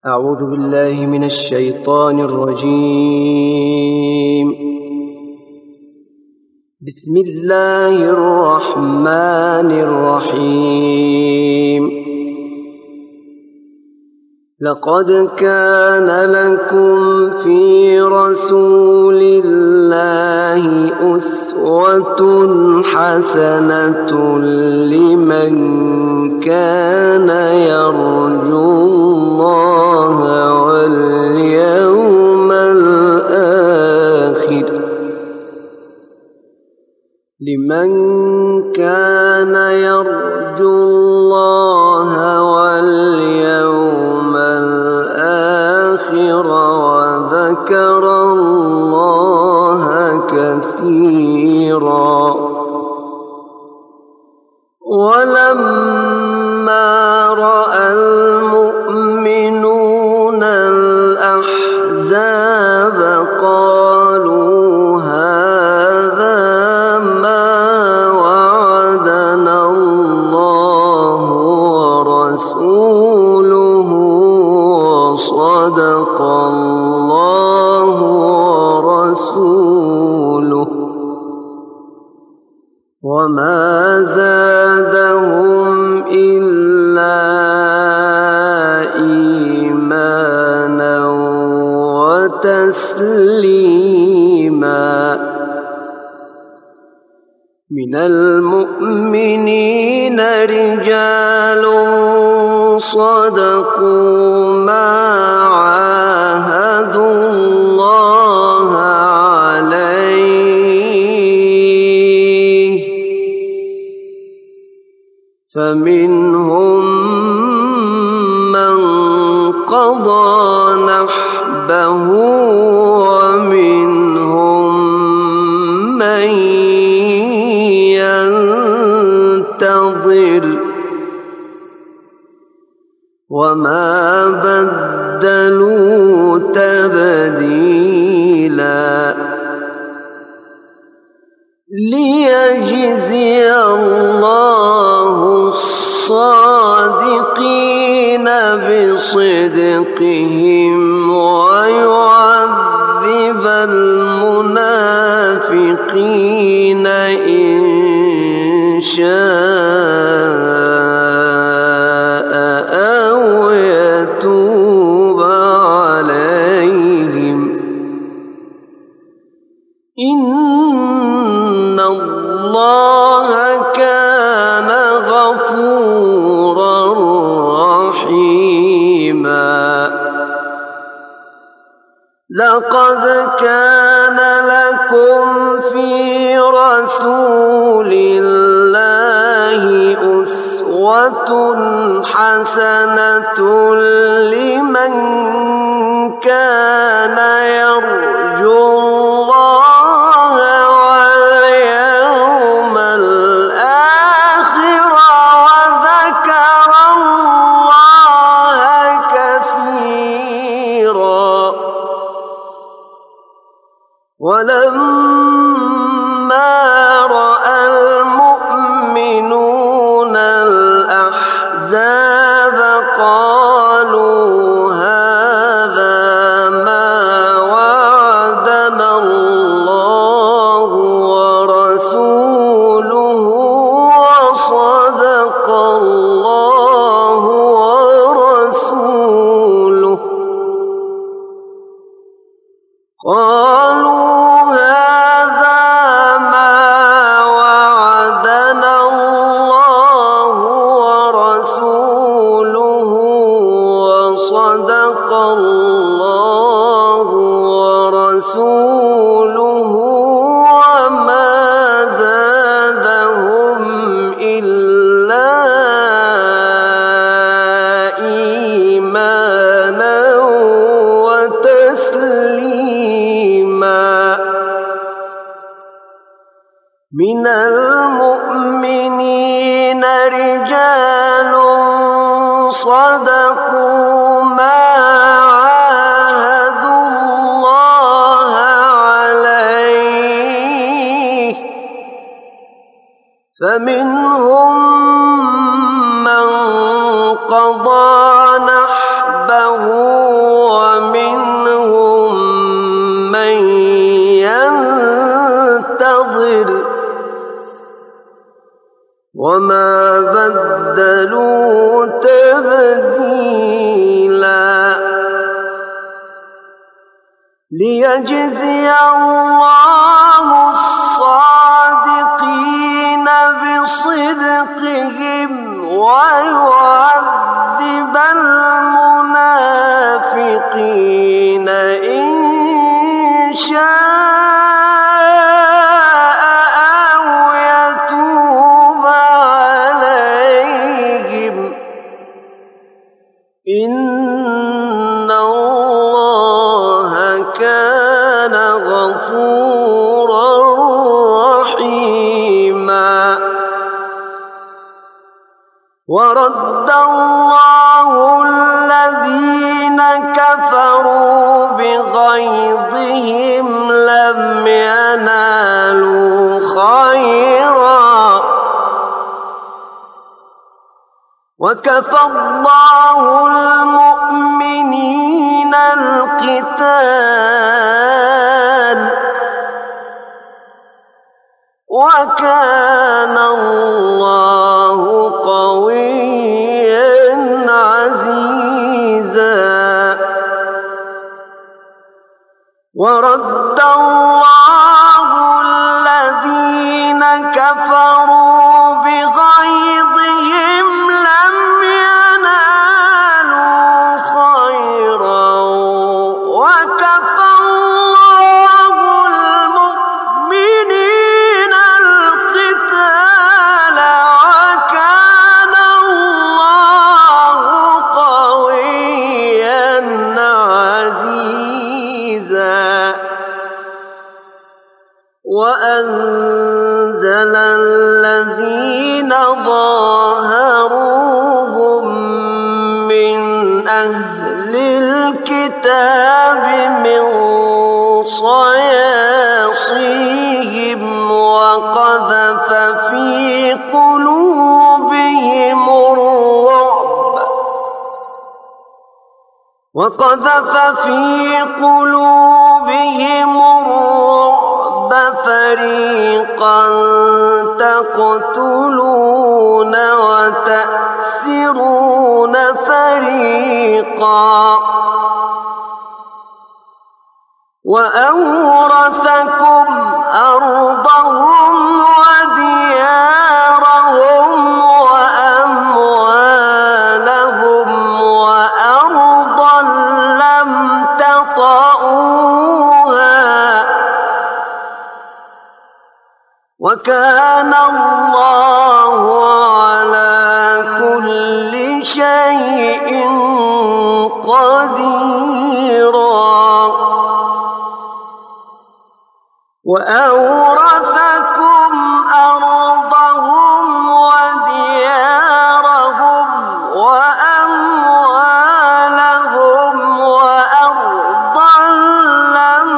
أعوذ بالله من الشيطان الرجيم. بسم الله الرحمن الرحيم. لقد كان لكم في رسول الله أسوة حسنة لمن كان يرجو الله واليوم الآخر وذكر الله كثيرا. ولما رأى المؤمنون الأحزاب قالوا هذا ما وعدنا الله ورسوله وصدق الله ورسوله وما زادهم إلا إيمانا وتسليما. من المؤمنين رجال صدقوا ما عاهدوا الله عليه فمنهم من قضى نحبه ومنهم من ينتظر وما بدلوا تبديلا. ليجزي الله الصادقين بصدقهم ويعذب المنافقين إن شاء أو يتوب عليهم إن الله كان غفورا رحيما. لقد كان لكم في رسول الله أسوة حسنة لمن كان يرجو الله واليوم الآخر وذكر الله كثيرا. ولما رأى المؤمنون الأحزاب قالوا هذا ما وعدنا الله ورسوله وصدق الله ورسوله صدق الله ورسوله وما زادهم إلا إيمانا وتسليما. من المؤمنين رجال صدقوا ما عاهدوا الله عليه فمنهم من قضى نحبه وما بدلوا تبديلا ليجزي الله الصادقين بصدقهم ويعذب المنافقين إن شاء أو يتوب عليهم إن الله كان غفورا رحيما ورد الله الذين كفروا بغيظهم لم ينالوا خيرا وكفى الله المؤمنين القتال وكان الله قويا عزيزا ورد الله الذين كفروا بغيظهم لم ينالوا خيرا وكفى الله المؤمنين القتال وكان الله قويا عزيزا وأنزل الذين ظاهروهم من أهل الكتاب من صياصيهم وقذف في قلوبهم الرعب فريقا تقتلون وتأسرون فريقا وأورثكم أرضهم وديارهم وأموالهم وأرضا لم تطئوها وكان الله على كل شيء قديرا وأورثكم أرضهم وديارهم وأموالهم وأرضا لم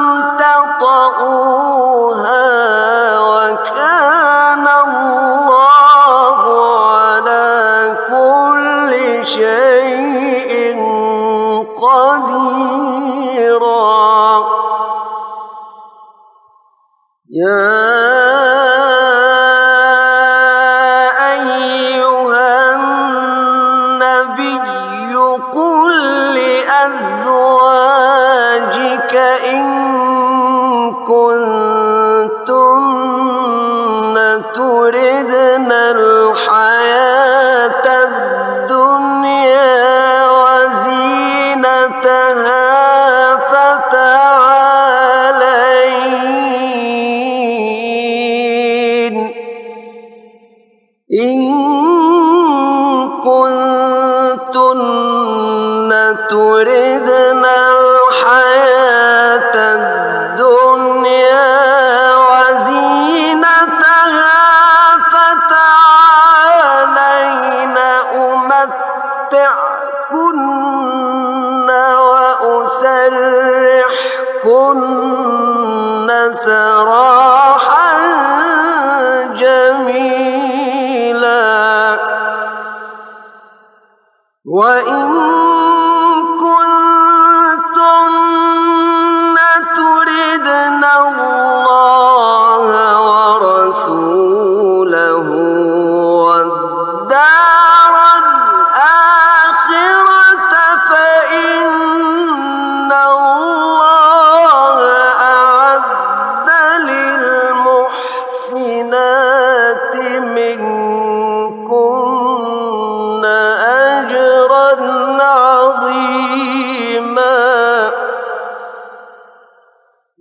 تطئوها وكان الله على كل شيء قديرا يا أيها النبي قل لأزواجك إن كنتن تردن الحياة الدنيا وزينتها إن كنتن تردن الحياة الدنيا وزينتها فتعالين أمتعكن وأسرحكن سراحا جميلا وإن كنتن تردن الله ورسوله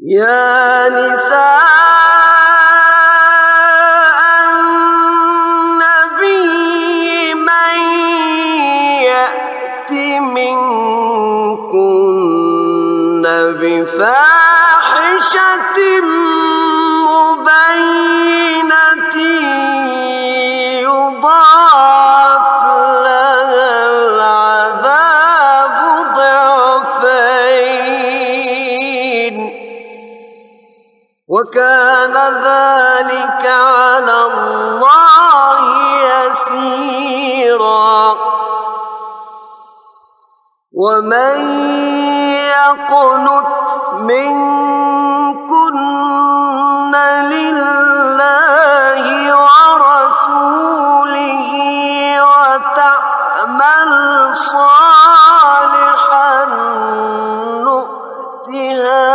يا نساء النبي من يأت منكن بفاحشة مبينة يضاعف لها العذاب ضعفين وكان ذلك على الله يسيرا ومن يقنت منكن لله ورسوله وتعمل صالحا نؤتها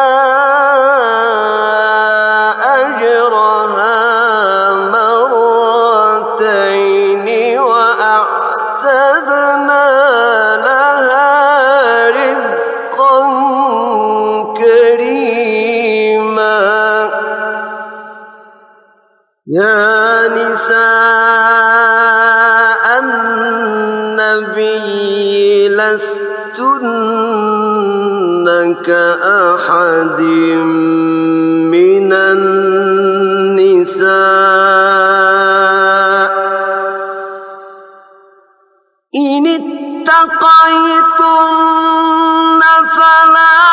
أجرها مرتين وأعتدنا لها رزقا كريما يا نساء النبي لستن كأحد من النساء إن اتقيتن فلا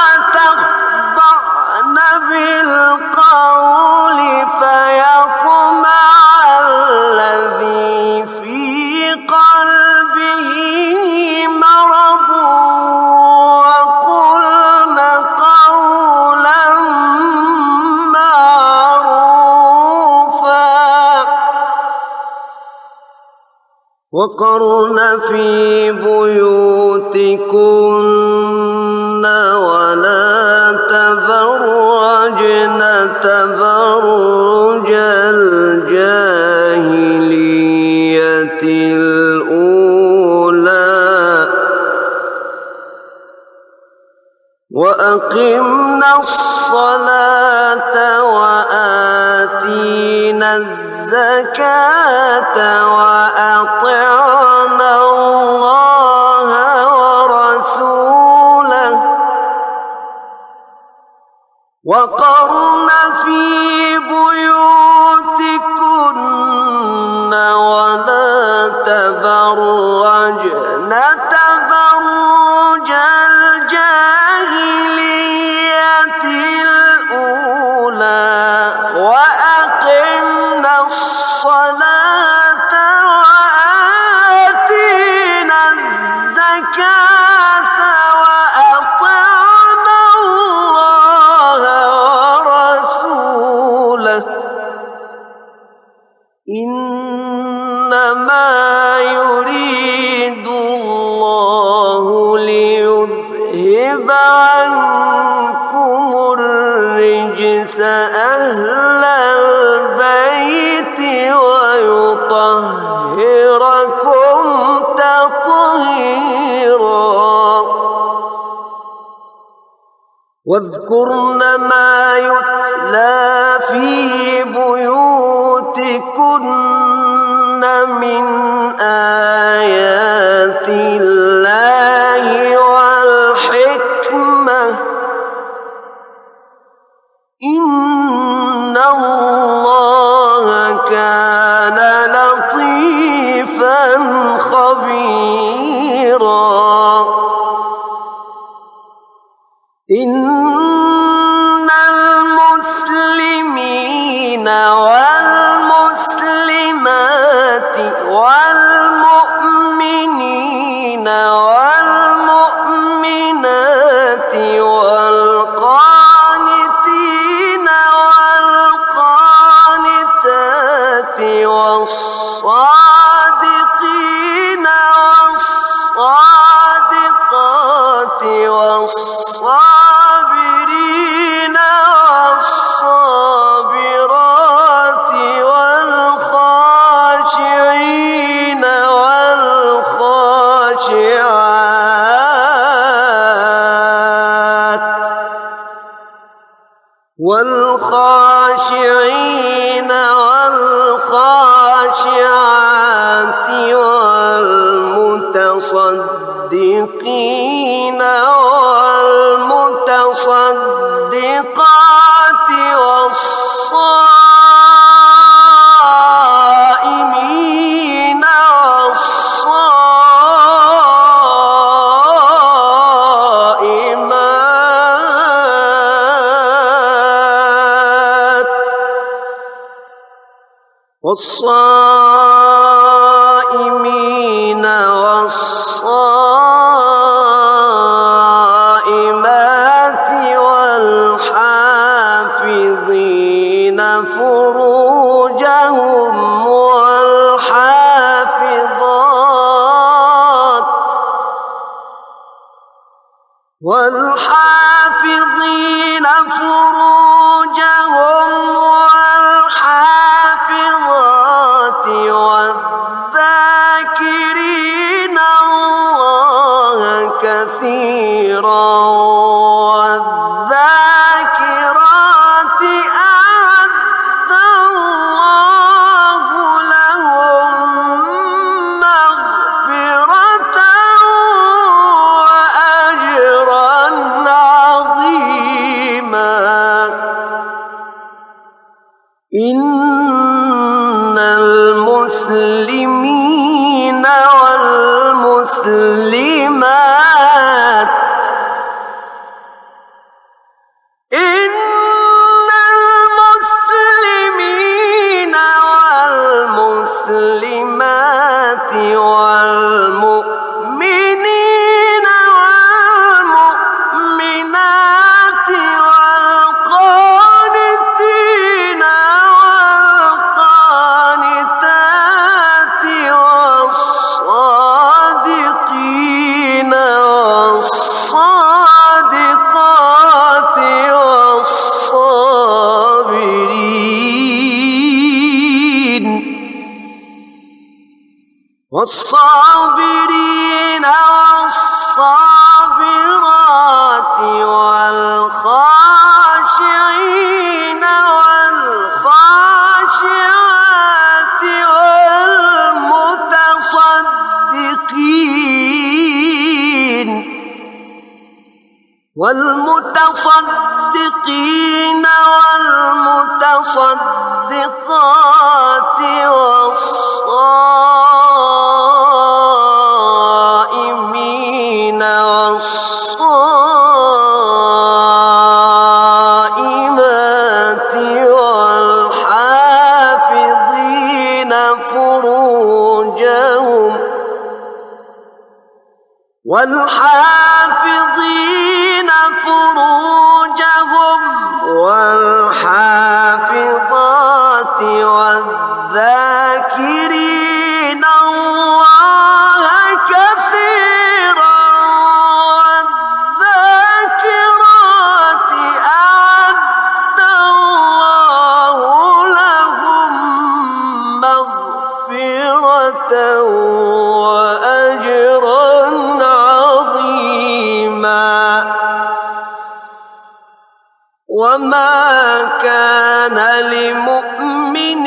تخضعن بالقول فيطمع الذي في قلبه مرض وقلن قولا معروفا وقرن في بيوتكن ولا تبرجن تبرج الجاهلية الأولى وأقمنا الصلاة وآتينا الزكاة وأطعنا الله ورسوله وقرن في بيوتكن ولا تبرجن تبرج الجاهلية الأولى وأقمنا الصلاة وآتينا الزكاة وأطعنا الله ورسوله إنما يريد الله ليذهب عنكم الرجس أهل البيت ويطهركم تطهيرا واذكرن ما يتلى في بيوتكن من آيات الله والحكمة إن الله كان لطيفا خبيرا إن المسلمين والمسلمات والمؤمنين والمؤمنات والقانتين والقانتات والصادقين والصادقات والصابرين والخاشعين والخاشعات والمتصدقين والمتصدقات والصائمين والصائمين والصائمات والحافظين فروجهم والحافظين فروجهم والحافظات والذاكرين الله كثيرا والذاكرات أعد الله لهم مغفرة وأجرا عظيما. إن المسلمين والمسلمات والمؤمنين والمؤمنات والقانتين والقانتات والصادقين والصادقات والصابرين والصابرات والخاشعين والخاشعات والمتصدقين والمتصدقات والصائمين والصائمات والحافظين فروجهم والحافظات والذاكرين الله كثيرا والذاكرات أعد الله لهم مغفرة وأجرا عظيما. وما كان لمؤمن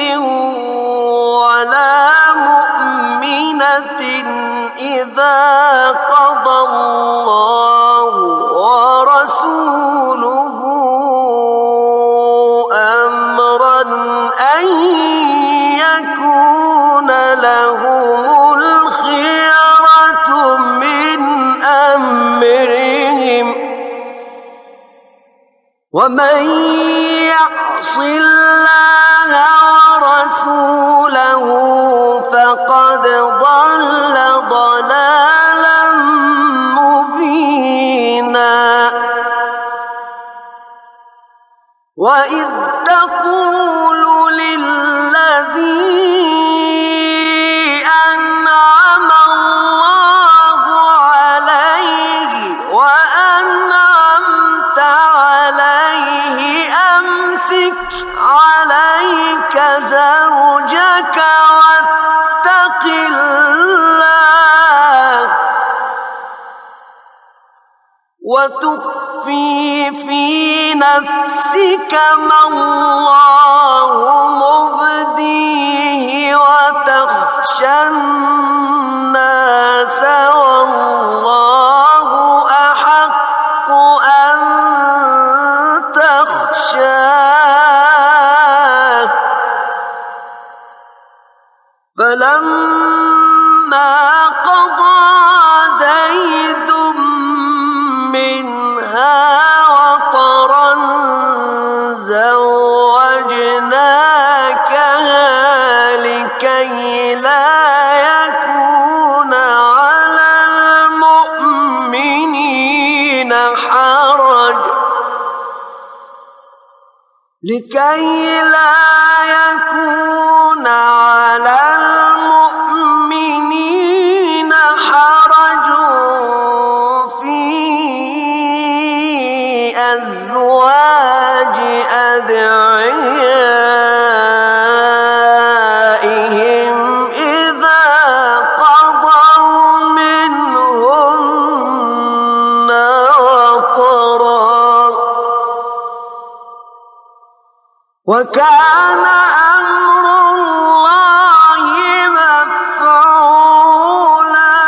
ولا مؤمنة إذا قضى الله ورسوله أمرا أن يكون لهم الخيرة من أمرهم ومن يعص الله ورسوله فقد ضل ضلالا مبينا. وإذ تقول للذي أنعم الله عليه وأنعمت عليه أمسك عليك زوجك واتق الله وتخفي في نفسك ما الله مبديه وتخشى الناس والله أحق أن تخشاه فلما قضى زيد منها وطرا زوجناكها لكي لا يكون على المؤمنين حرج في أزواج أدعيائهم إذا قضوا منهن وطرا وكان أمر الله مفعولا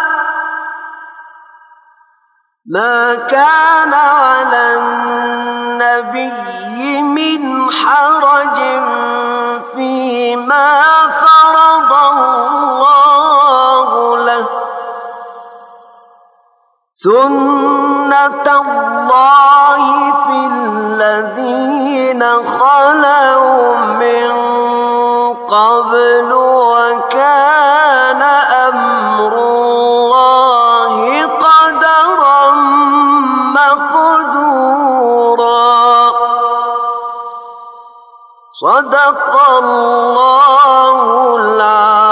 ما كان على النبي من حرج فيما فرض الله له سنة الله في الذين خلوا من قبل وكان أمر الله قدرا مقدورا صدق الله العظيم.